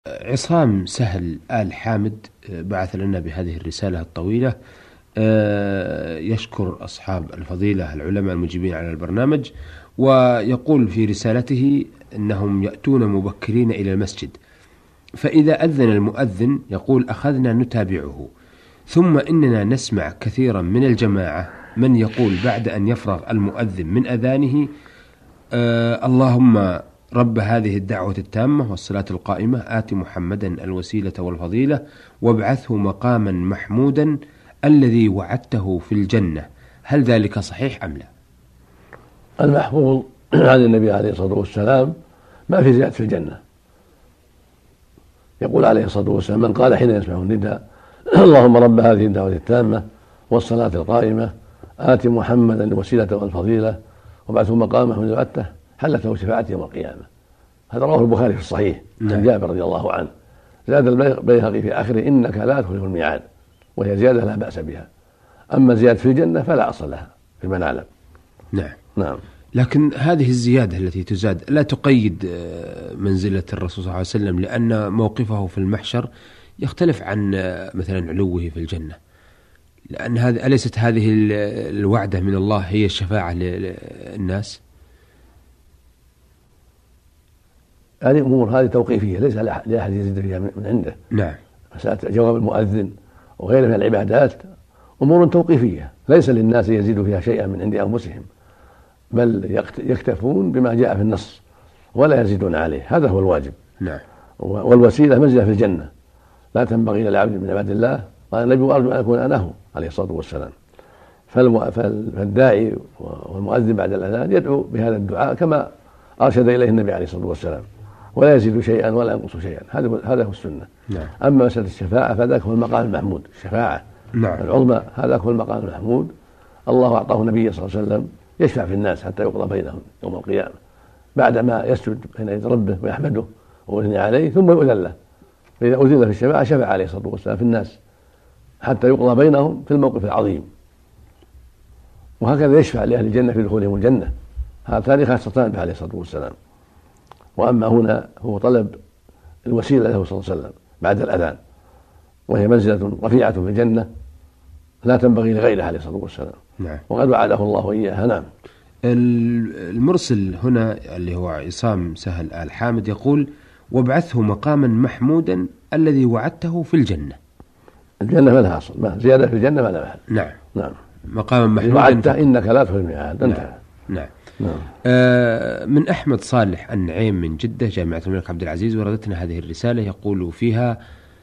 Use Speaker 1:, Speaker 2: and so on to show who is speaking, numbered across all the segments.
Speaker 1: عصام سهل آل حامد بعث لنا بهذه الرسالة الطويلة، يشكر أصحاب الفضيلة العلماء المجيبين على البرنامج، ويقول في رسالته أنهم يأتون مبكرين إلى المسجد، فإذا أذن المؤذن يقول أخذنا نتابعه، ثم إننا نسمع كثيرا من الجماعة من يقول بعد أن يفرغ المؤذن من أذانه اللهم رب هذه الدعوة التامة والصلاة القائمة آت محمدا الوسيلة والفضيلة وابعثه مقاما محمودا الذي وعدته في الجنة، هل ذلك صحيح أم لا؟
Speaker 2: المحفوظ عن النبي عليه الصلاة والسلام ما في زيادة في الجنة. يقول عليه الصلاة والسلام من قال حين يسمع النداء اللهم رب هذه الدعوة التامة والصلاة القائمة آت محمدا الوسيلة والفضيلة وابعثه مقاما محمودا وعدته حلت له شفاعته يوم القيامة. هذا رواه البخاري في الصحيح عن جابر رضي الله عنه. زاد البيهقي في آخره إنك لا تخلف الميعاد، وهي زيادة لا بأس بها. أما زيادة في الجنة فلا أصل لها فيما نعلم.
Speaker 1: نعم. لكن هذه الزيادة التي تزاد لا تقيد منزلة الرسول صلى الله عليه وسلم، لأن موقفه في المحشر يختلف عن مثلا علوه في الجنة، لأن أليست هذه الوعدة من الله هي الشفاعة للناس؟
Speaker 2: هذه أمور هذه توقيفية ليس لأحد يزيد فيها من عنده.
Speaker 1: نعم.
Speaker 2: مسألة جواب المؤذن وغيره من العبادات أمور توقيفية ليس للناس يزيد فيها شيئا من عند أنفسهم، بل يكتفون بما جاء في النص ولا يزيدون عليه، هذا هو الواجب.
Speaker 1: نعم.
Speaker 2: والوسيلة منزلة في الجنة لا تنبغي إلى عبد من عباد الله. قال النبي وأرجو أن أكون أنا هو عليه الصلاة والسلام. فالداعي والمؤذن بعد الأذان يدعو بهذا الدعاء كما أرشد إليه النبي عليه الصلاة والسلام، ولا يزيد شيئا ولا ينقص شيئا، هذا هو السنة.
Speaker 1: نعم.
Speaker 2: أما مسألة الشفاعة فذاك هو المقام المحمود، الشفاعة العظمى هذا هو المقام المحمود. الله أعطاه النبي صلى الله عليه وسلم يشفع في الناس حتى يقضى بينهم يوم القيامة بعدما يسجد بين يدي ربه ويحمده ويثني عليه ثم يؤذن له، فإذا أذن في الشفاعة شفع عليه الصلاة والسلام في الناس حتى يقضى بينهم في الموقف العظيم. وهكذا يشفع لأهل الجنة في دخولهم الجنة، هاتان خاصتان به عليه الصلاة والسلام. وأما هنا هو طلب الوسيلة له صلى الله عليه وسلم بعد الأذان، وهي منزلة رفيعة في الجنة لا تنبغي لغيره عليه الصلاة والسلام.
Speaker 1: نعم.
Speaker 2: وقد وعده الله إياها. نعم.
Speaker 1: المرسل هنا اللي هو عصام سهل آل حامد يقول وابعثه مقاما محمودا الذي وعدته في الجنة.
Speaker 2: الجنة ما لها أصل، ما زيادة في الجنة ما لها محل.
Speaker 1: نعم. مقاما محمودا
Speaker 2: وعدته إنك لا تخلف الميعاد.
Speaker 1: نعم. من أحمد صالح النعيم من جدة جامعة الملك عبد العزيز وردتنا هذه الرسالة، يقول فيها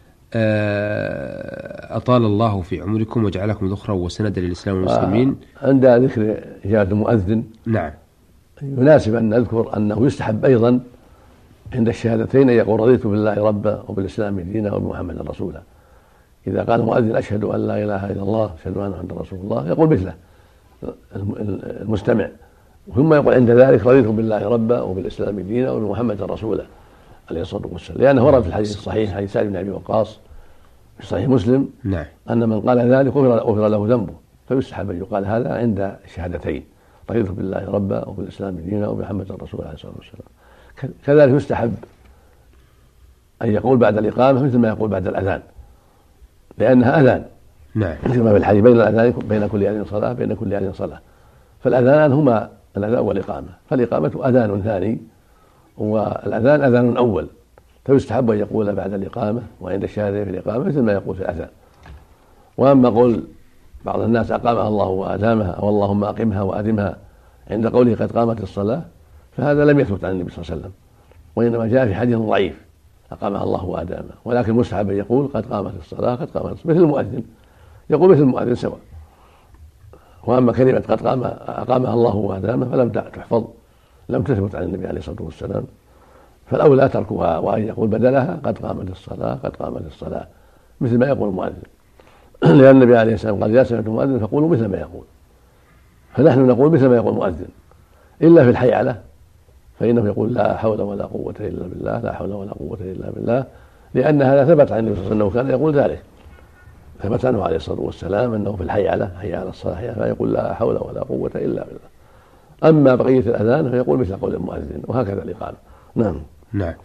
Speaker 1: أطال الله في عمركم وجعلكم ذخرا وسندا للإسلام والمسلمين.
Speaker 2: عند ذكر إجابة المؤذن
Speaker 1: نعم
Speaker 2: يناسب أن نذكر أنه يستحب أيضا عند الشهادتين يقول رضيت بالله ربا وبالإسلام دينا وبمحمد رسولا. إذا قال المؤذن أشهد أن لا إله إلا الله أشهد أن محمدا رسول الله يقول مثله المستمع، ثم يقول عند ذلك رضيت بالله ربا وبالإسلام دينا وبمحمد رسولا عليه الصلاة والسلام، لأنه ورد في الحديث الصحيح حديث سعد بن أبي وقاص في صحيح مسلم
Speaker 1: نعم
Speaker 2: أن من قال ذلك غفر له ذنبه، فيستحب أن يقال هذا عند الشهادتين رضيت بالله ربا وبالإسلام دينا وبمحمد رسول الله عليه الصلاة والسلام. كذلك يستحب أن يقول بعد الإقامة مثل ما يقول بعد الأذان، لأنها أذان.
Speaker 1: نعم.
Speaker 2: مثل ما في الحديث بين الأذان بين كل أذان صلاة بين كل أذان صلاة، فالأذان هما الأذان والإقامة، فالإقامة أذان ثاني والأذان أذان أول، فيستحب أن يقول بعد الإقامة وعند الشهادة في الإقامة مثل ما يقول في الأذان. وأما قول بعض الناس أقامها الله وأدامها أو اللهم أقمها وأدمها عند قوله قد قامت الصلاة، فهذا لم يثبت عن النبي صلى الله عليه وسلم، وإنما جاء في حديث ضعيف أقامها الله وأدامها، ولكن مستحب أن يقول قد قامت الصلاة قد قامت الصلاة مثل المؤذن، يقول مثل المؤذن سواء. وأما كلمة قد أقامها الله وأدامها فلم تحفظ، لم تثبت عن النبي عليه الصلاة والسلام، فالأولى تركها وأن يقول بدلها قد قامت الصلاة قد قامت الصلاة مثل ما يقول المؤذن، لأن النبي عليه السلام قال إذا سمعتم المؤذن فقولوا مثل ما يقول، فنحن نقول مثل ما يقول المؤذن إلا في الحيعلة فإنه يقول لا حول ولا قوة إلا بالله لا حول ولا قوة إلا بالله، لأن هذا ثبت عن النبي صلى الله عليه وسلم كان يقول ذلك، ثبت عنه عليه الصلاة والسلام أنه في الحيعلة حي على الصلاة فيقول لا حول ولا قوة إلا بالله. أما بقية الأذان فيقول مثل قول المؤذن، وهكذا الإقامة. نعم.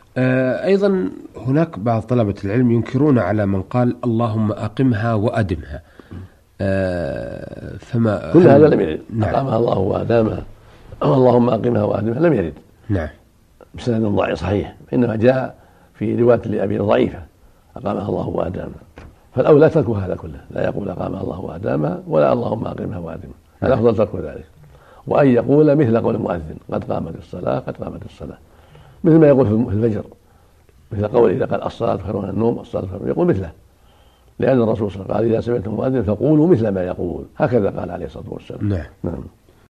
Speaker 1: أيضا هناك بعض طلبة العلم ينكرون على من قال اللهم أقمها وأدمها، فما
Speaker 2: كل هذا لم يرد.
Speaker 1: نعم.
Speaker 2: أقامها الله وأدامها أو اللهم أقمها وأدمها لم يرد.
Speaker 1: نعم.
Speaker 2: بسند ضعيف صحيح، إنما جاء في رواية لأبي ضعيفة أقامها الله وأدامها، فالأولى ترك هذا كله، لا يقول أقامها الله وأدامها ولا اللهم أقمها وأدمها، الأفضل ترك ذلك، وأن يقول مثل قول المؤذن قد قامت الصلاة قد قامت الصلاة، مثل ما يقول في الفجر، مثل قول إذا قال الصلاة خير من النوم الصلاة خير، يقول مثله، لأن الرسول صلى الله عليه وسلم قال إذا سمعتم المؤذن فقولوا مثل ما يقول، هكذا قال عليه الصلاة والسلام.
Speaker 1: نعم.